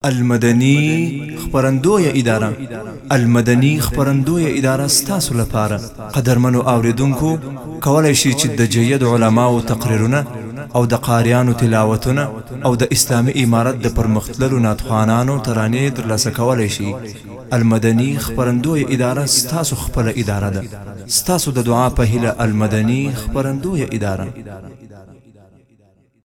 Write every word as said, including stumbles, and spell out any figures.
المدني خبرندوی اداره المدني خبرندوی اداره ستاسو لپاره قدرمنو اوریدونکو کولای شي چې د جید علماو تقریرونه او د قاریانو تلاوتونه او د اسلامي امارت د پرمختللو ناتخوانانو ترانې ترلاسه کولای شي. المدني خبرندوی اداره ستاسو خپل اداره ده. ستاسو د دعا په هیله المدني خبرندوی اداره.